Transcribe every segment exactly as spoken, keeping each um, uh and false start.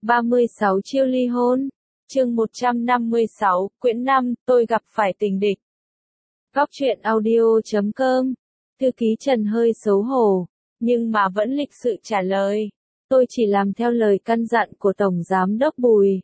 ba mươi sáu chiêu ly hôn. Chương một trăm năm mươi sáu, quyển năm, tôi gặp phải tình địch. Góc truyện audio chấm com. Thư ký Trần hơi xấu hổ, nhưng mà vẫn lịch sự trả lời. Tôi chỉ làm theo lời căn dặn của Tổng Giám đốc Bùi.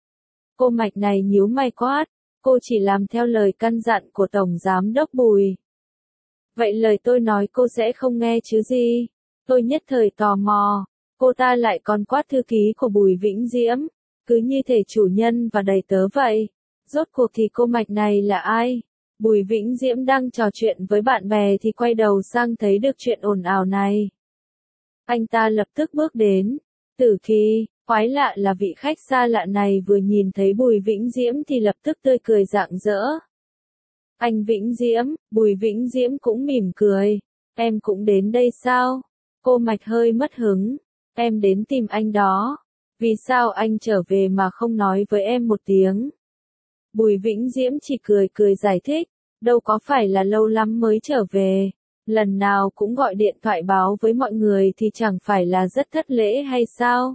Cô Mạch này nhíu mày quát, cô chỉ làm theo lời căn dặn của Tổng Giám đốc Bùi. Vậy lời tôi nói cô sẽ không nghe chứ gì? Tôi nhất thời tò mò, cô ta lại còn quát thư ký của Bùi Vĩnh Diễm, cứ như thể chủ nhân và đầy tớ vậy. Rốt cuộc thì cô Mạch này là ai? Bùi Vĩnh Diễm đang trò chuyện với bạn bè thì quay đầu sang thấy được chuyện ồn ào này. Anh ta lập tức bước đến. Tử Kỳ, quái lạ là vị khách xa lạ này vừa nhìn thấy Bùi Vĩnh Diễm thì lập tức tươi cười rạng rỡ. Anh Vĩnh Diễm, Bùi Vĩnh Diễm cũng mỉm cười. Em cũng đến đây sao? Cô Mạch hơi mất hứng. Em đến tìm anh đó. Vì sao anh trở về mà không nói với em một tiếng? Bùi Vĩnh Diễm chỉ cười cười giải thích. Đâu có phải là lâu lắm mới trở về. Lần nào cũng gọi điện thoại báo với mọi người thì chẳng phải là rất thất lễ hay sao?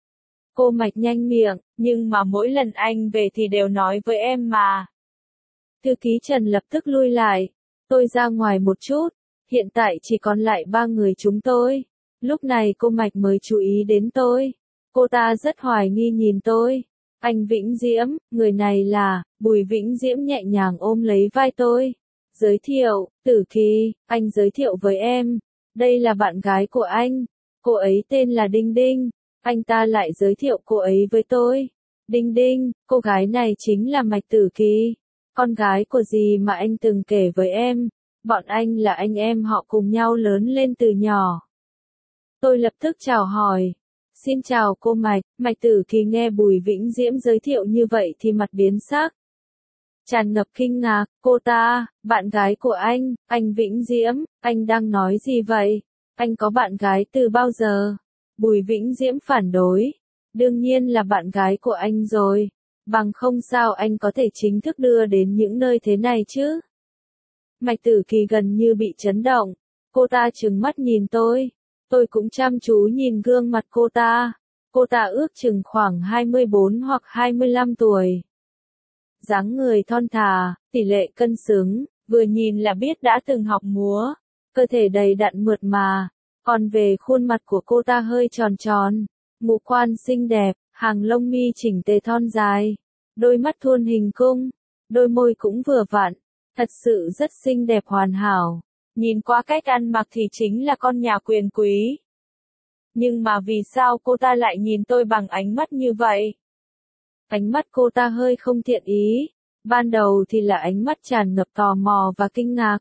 Cô Mạch nhanh miệng, nhưng mà mỗi lần anh về thì đều nói với em mà. Thư ký Trần lập tức lui lại. Tôi ra ngoài một chút, hiện tại chỉ còn lại ba người chúng tôi. Lúc này cô Mạch mới chú ý đến tôi. Cô ta rất hoài nghi nhìn tôi. Anh Vĩnh Diễm, người này là, Bùi Vĩnh Diễm nhẹ nhàng ôm lấy vai tôi. Giới thiệu, Tử Kỳ, anh giới thiệu với em. Đây là bạn gái của anh. Cô ấy tên là Đinh Đinh. Anh ta lại giới thiệu cô ấy với tôi. Đinh Đinh, cô gái này chính là Mạch Tử Kỳ. Con gái của dì mà anh từng kể với em. Bọn anh là anh em họ cùng nhau lớn lên từ nhỏ. Tôi lập tức chào hỏi. Xin chào cô Mạch. Mạch Tử Kỳ nghe Bùi Vĩnh Diễm giới thiệu như vậy thì mặt biến sắc. Tràn ngập kinh ngạc, cô ta, bạn gái của anh, anh Vĩnh Diễm, anh đang nói gì vậy? Anh có bạn gái từ bao giờ? Bùi Vĩnh Diễm phản đối. Đương nhiên là bạn gái của anh rồi. Bằng không sao anh có thể chính thức đưa đến những nơi thế này chứ? Mạch Tử Kỳ gần như bị chấn động. Cô ta trừng mắt nhìn tôi. Tôi cũng chăm chú nhìn gương mặt cô ta. Cô ta ước chừng khoảng hai mươi bốn hoặc hai mươi lăm tuổi. Dáng người thon thả, tỷ lệ cân xứng, vừa nhìn là biết đã từng học múa. Cơ thể đầy đặn mượt mà. Còn về khuôn mặt của cô ta hơi tròn tròn. Ngũ quan xinh đẹp, hàng lông mi chỉnh tề thon dài. Đôi mắt thuôn hình cung. Đôi môi cũng vừa vặn. Thật sự rất xinh đẹp hoàn hảo. Nhìn qua cách ăn mặc thì chính là con nhà quyền quý. Nhưng mà vì sao cô ta lại nhìn tôi bằng ánh mắt như vậy? Ánh mắt cô ta hơi không thiện ý. Ban đầu thì là ánh mắt tràn ngập tò mò và kinh ngạc.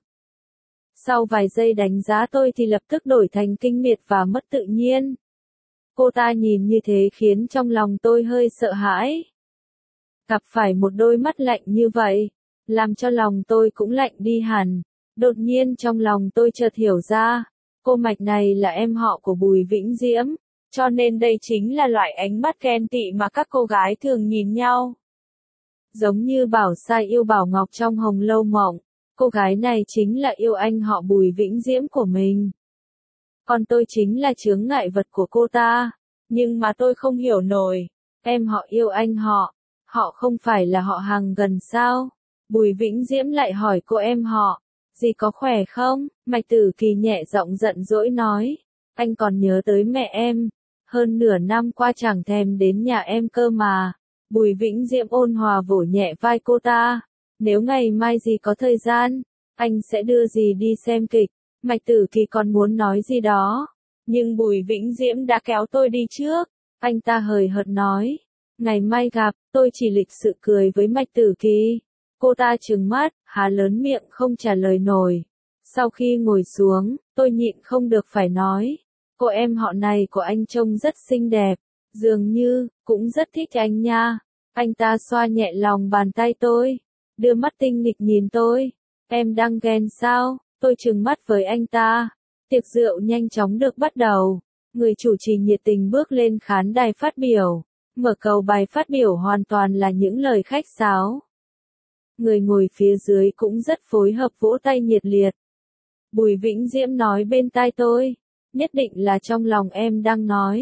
Sau vài giây đánh giá tôi thì lập tức đổi thành kinh miệt và mất tự nhiên. Cô ta nhìn như thế khiến trong lòng tôi hơi sợ hãi. Gặp phải một đôi mắt lạnh như vậy, làm cho lòng tôi cũng lạnh đi hẳn. Đột nhiên trong lòng tôi chợt hiểu ra, cô Mạch này là em họ của Bùi Vĩnh Diễm, cho nên đây chính là loại ánh mắt ghen tị mà các cô gái thường nhìn nhau. Giống như Bảo Sai yêu Bảo Ngọc trong Hồng Lâu Mộng, cô gái này chính là yêu anh họ Bùi Vĩnh Diễm của mình. Còn tôi chính là chướng ngại vật của cô ta, nhưng mà tôi không hiểu nổi, em họ yêu anh họ, họ không phải là họ hàng gần sao? Bùi Vĩnh Diễm lại hỏi cô em họ. Dì có khỏe không? Mạch Tử Kỳ nhẹ giọng giận dỗi nói. Anh còn nhớ tới mẹ em. Hơn nửa năm qua chẳng thèm đến nhà em cơ mà. Bùi Vĩnh Diễm ôn hòa vỗ nhẹ vai cô ta. Nếu ngày mai dì có thời gian, anh sẽ đưa dì đi xem kịch. Mạch Tử Kỳ còn muốn nói gì đó. Nhưng Bùi Vĩnh Diễm đã kéo tôi đi trước. Anh ta hời hợt nói. Ngày mai gặp, tôi chỉ lịch sự cười với Mạch Tử Kỳ. Cô ta trừng mắt, há lớn miệng không trả lời nổi. Sau khi ngồi xuống, tôi nhịn không được phải nói. Cô em họ này của anh trông rất xinh đẹp. Dường như, cũng rất thích anh nha. Anh ta xoa nhẹ lòng bàn tay tôi. Đưa mắt tinh nghịch nhìn tôi. Em đang ghen sao? Tôi trừng mắt với anh ta. Tiệc rượu nhanh chóng được bắt đầu. Người chủ trì nhiệt tình bước lên khán đài phát biểu. Mở đầu bài phát biểu hoàn toàn là những lời khách sáo. Người ngồi phía dưới cũng rất phối hợp vỗ tay nhiệt liệt. Bùi Vĩnh Diễm nói bên tai tôi. Nhất định là trong lòng em đang nói.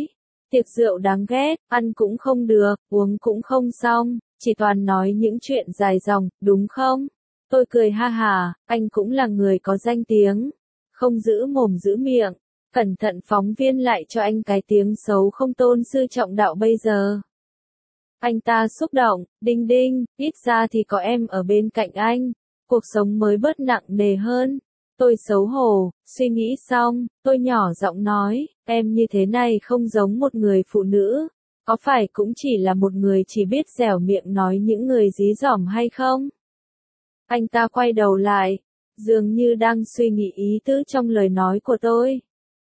Tiệc rượu đáng ghét, ăn cũng không được, uống cũng không xong, chỉ toàn nói những chuyện dài dòng, đúng không? Tôi cười ha hà, anh cũng là người có danh tiếng, không giữ mồm giữ miệng, cẩn thận phóng viên lại cho anh cái tiếng xấu không tôn sư trọng đạo bây giờ. Anh ta xúc động, đinh đinh, ít ra thì có em ở bên cạnh anh, cuộc sống mới bớt nặng nề hơn. Tôi xấu hổ, suy nghĩ xong, tôi nhỏ giọng nói, em như thế này không giống một người phụ nữ, có phải cũng chỉ là một người chỉ biết dẻo miệng nói những người dí dỏm hay không? Anh ta quay đầu lại, dường như đang suy nghĩ ý tứ trong lời nói của tôi.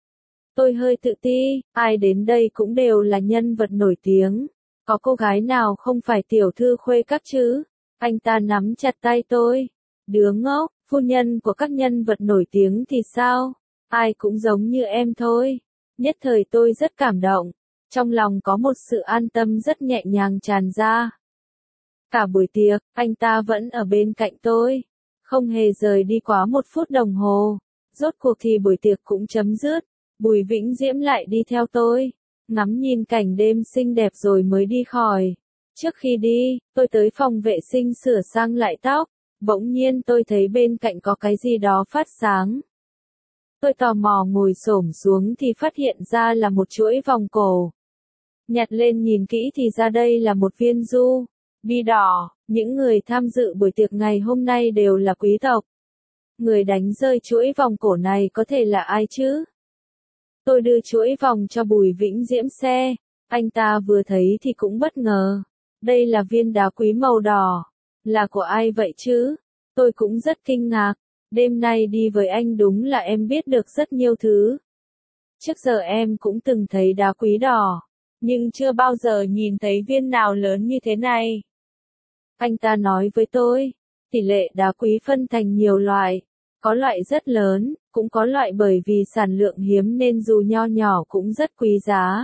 Tôi hơi tự ti, ai đến đây cũng đều là nhân vật nổi tiếng, có cô gái nào không phải tiểu thư khuê các chứ? Anh ta nắm chặt tay tôi, đứa ngốc, phu nhân của các nhân vật nổi tiếng thì sao? Ai cũng giống như em thôi. Nhất thời tôi rất cảm động, trong lòng có một sự an tâm rất nhẹ nhàng tràn ra. Cả buổi tiệc, anh ta vẫn ở bên cạnh tôi, không hề rời đi quá một phút đồng hồ. Rốt cuộc thì buổi tiệc cũng chấm dứt, Bùi Vĩnh Diễm lại đi theo tôi, ngắm nhìn cảnh đêm xinh đẹp rồi mới đi khỏi. Trước khi đi, tôi tới phòng vệ sinh sửa sang lại tóc, bỗng nhiên tôi thấy bên cạnh có cái gì đó phát sáng. Tôi tò mò ngồi xổm xuống thì phát hiện ra là một chuỗi vòng cổ. Nhặt lên nhìn kỹ thì ra đây là một viên du bi đỏ, những người tham dự buổi tiệc ngày hôm nay đều là quý tộc. Người đánh rơi chuỗi vòng cổ này có thể là ai chứ? Tôi đưa chuỗi vòng cho Bùi Vĩnh Diễm xe, anh ta vừa thấy thì cũng bất ngờ. Đây là viên đá quý màu đỏ, là của ai vậy chứ? Tôi cũng rất kinh ngạc, đêm nay đi với anh đúng là em biết được rất nhiều thứ. Trước giờ em cũng từng thấy đá quý đỏ, nhưng chưa bao giờ nhìn thấy viên nào lớn như thế này. Anh ta nói với tôi, tỷ lệ đá quý phân thành nhiều loại, có loại rất lớn, cũng có loại bởi vì sản lượng hiếm nên dù nho nhỏ cũng rất quý giá.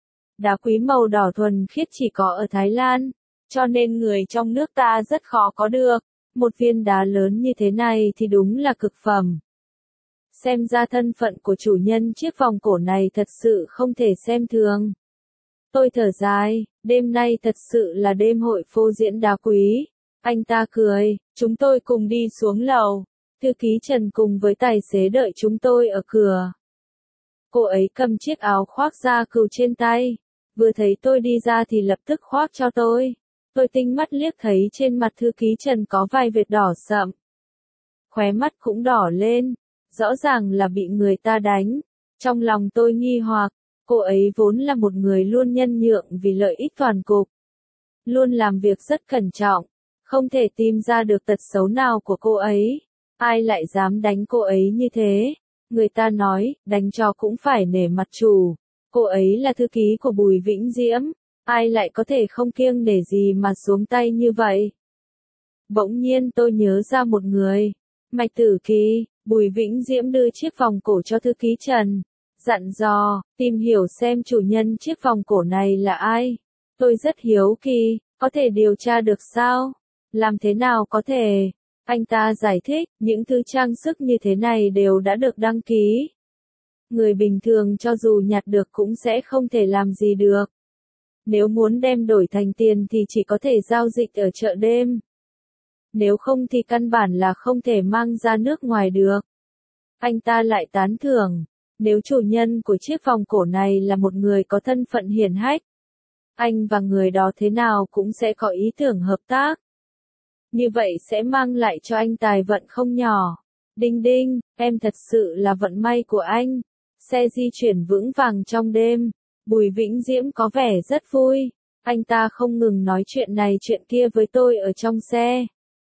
Đá quý màu đỏ thuần khiết chỉ có ở Thái Lan, cho nên người trong nước ta rất khó có được. Một viên đá lớn như thế này thì đúng là cực phẩm. Xem ra thân phận của chủ nhân chiếc vòng cổ này thật sự không thể xem thường. Tôi thở dài, đêm nay thật sự là đêm hội phô diễn đá quý. Anh ta cười, chúng tôi cùng đi xuống lầu. Thư ký Trần cùng với tài xế đợi chúng tôi ở cửa. Cô ấy cầm chiếc áo khoác da cừu trên tay, vừa thấy tôi đi ra thì lập tức khoác cho tôi. Tôi tinh mắt liếc thấy trên mặt thư ký Trần có vài vệt đỏ sậm. Khóe mắt cũng đỏ lên, rõ ràng là bị người ta đánh. Trong lòng tôi nghi hoặc, cô ấy vốn là một người luôn nhân nhượng vì lợi ích toàn cục. Luôn làm việc rất cẩn trọng, không thể tìm ra được tật xấu nào của cô ấy. Ai lại dám đánh cô ấy như thế? Người ta nói, đánh cho cũng phải nể mặt chủ. Cô ấy là thư ký của Bùi Vĩnh Diễm. Ai lại có thể không kiêng nể gì mà xuống tay như vậy? Bỗng nhiên tôi nhớ ra một người. Mạch Tử Kỳ, Bùi Vĩnh Diễm đưa chiếc vòng cổ cho thư ký Trần. Dặn dò, tìm hiểu xem chủ nhân chiếc vòng cổ này là ai. Tôi rất hiếu kỳ, có thể điều tra được sao? Làm thế nào có thể? Anh ta giải thích, những thứ trang sức như thế này đều đã được đăng ký. Người bình thường cho dù nhặt được cũng sẽ không thể làm gì được. Nếu muốn đem đổi thành tiền thì chỉ có thể giao dịch ở chợ đêm. Nếu không thì căn bản là không thể mang ra nước ngoài được. Anh ta lại tán thưởng, nếu chủ nhân của chiếc vòng cổ này là một người có thân phận hiển hách, anh và người đó thế nào cũng sẽ có ý tưởng hợp tác. Như vậy sẽ mang lại cho anh tài vận không nhỏ. Đinh đinh, em thật sự là vận may của anh. Xe di chuyển vững vàng trong đêm. Bùi Vĩnh Diễm có vẻ rất vui. Anh ta không ngừng nói chuyện này chuyện kia với tôi ở trong xe.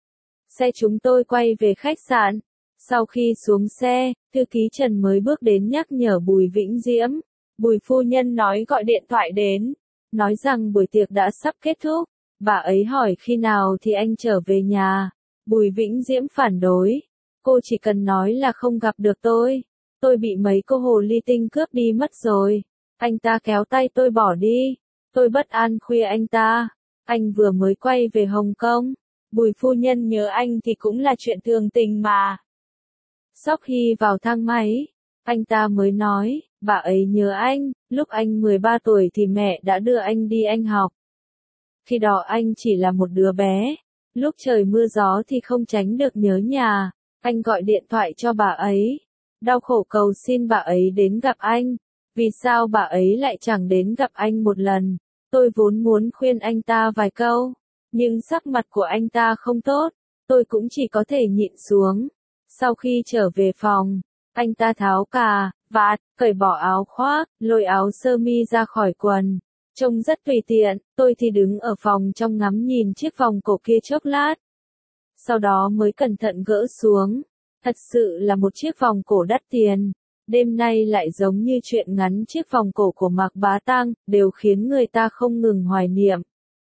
Xe chúng tôi quay về khách sạn. Sau khi xuống xe, thư ký Trần mới bước đến nhắc nhở Bùi Vĩnh Diễm. Bùi phu nhân nói gọi điện thoại đến. Nói rằng buổi tiệc đã sắp kết thúc. Bà ấy hỏi khi nào thì anh trở về nhà. Bùi Vĩnh Diễm phản đối. Cô chỉ cần nói là không gặp được tôi. Tôi bị mấy cô hồ ly tinh cướp đi mất rồi. Anh ta kéo tay tôi bỏ đi. Tôi bất an khuya anh ta. Anh vừa mới quay về Hồng Kông. Bùi phu nhân nhớ anh thì cũng là chuyện thường tình mà. Sau khi vào thang máy, anh ta mới nói, Bà ấy nhớ anh, lúc anh mười ba tuổi thì mẹ đã đưa anh đi Anh học. Khi đó anh chỉ là một đứa bé, lúc trời mưa gió thì không tránh được nhớ nhà, anh gọi điện thoại cho bà ấy, đau khổ cầu xin bà ấy đến gặp anh. Vì sao bà ấy lại chẳng đến gặp anh một lần? Tôi vốn muốn khuyên anh ta vài câu, nhưng sắc mặt của anh ta không tốt, tôi cũng chỉ có thể nhịn xuống. Sau khi trở về phòng, anh ta tháo cà, vạt, cởi bỏ áo khoác, lôi áo sơ mi ra khỏi quần. Trông rất tùy tiện, tôi thì đứng ở phòng trong ngắm nhìn chiếc vòng cổ kia chốc lát. Sau đó mới cẩn thận gỡ xuống. Thật sự là một chiếc vòng cổ đắt tiền. Đêm nay lại giống như chuyện ngắn chiếc vòng cổ của Mạc Bá Tang, đều khiến người ta không ngừng hoài niệm.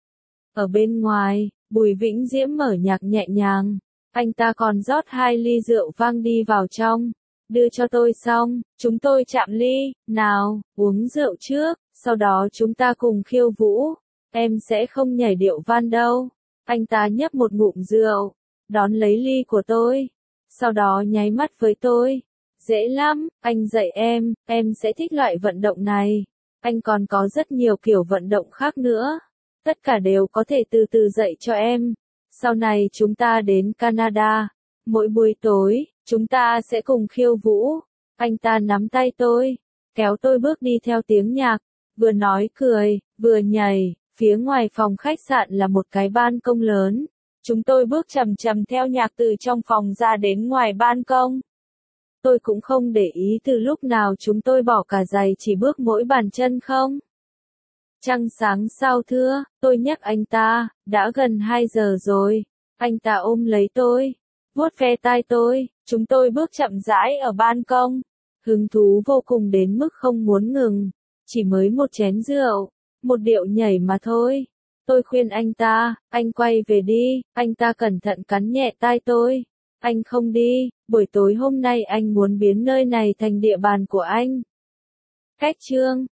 Ở bên ngoài, Bùi Vĩnh Diễm mở nhạc nhẹ nhàng. Anh ta còn rót hai ly rượu vang đi vào trong. Đưa cho tôi xong, chúng tôi chạm ly, nào, uống rượu trước, sau đó chúng ta cùng khiêu vũ. Em sẽ không nhảy điệu van đâu. Anh ta nhấp một ngụm rượu, đón lấy ly của tôi. Sau đó nháy mắt với tôi. Dễ lắm, anh dạy em, em sẽ thích loại vận động này. Anh còn có rất nhiều kiểu vận động khác nữa. Tất cả đều có thể từ từ dạy cho em. Sau này chúng ta đến Canada. Mỗi buổi tối, chúng ta sẽ cùng khiêu vũ. Anh ta nắm tay tôi, kéo tôi bước đi theo tiếng nhạc. Vừa nói cười, vừa nhảy. Phía ngoài phòng khách sạn là một cái ban công lớn. Chúng tôi bước chậm chậm theo nhạc từ trong phòng ra đến ngoài ban công. Tôi cũng không để ý từ lúc nào chúng tôi bỏ cả giày chỉ bước mỗi bàn chân không. Trăng sáng sao thưa, tôi nhắc anh ta, đã gần hai giờ rồi. Anh ta ôm lấy tôi, vuốt ve tai tôi, chúng tôi bước chậm rãi ở ban công. Hứng thú vô cùng đến mức không muốn ngừng, chỉ mới một chén rượu, một điệu nhảy mà thôi. Tôi khuyên anh ta, anh quay về đi, anh ta cẩn thận cắn nhẹ tai tôi. Anh không đi, buổi tối hôm nay anh muốn biến nơi này thành địa bàn của anh. Cách chương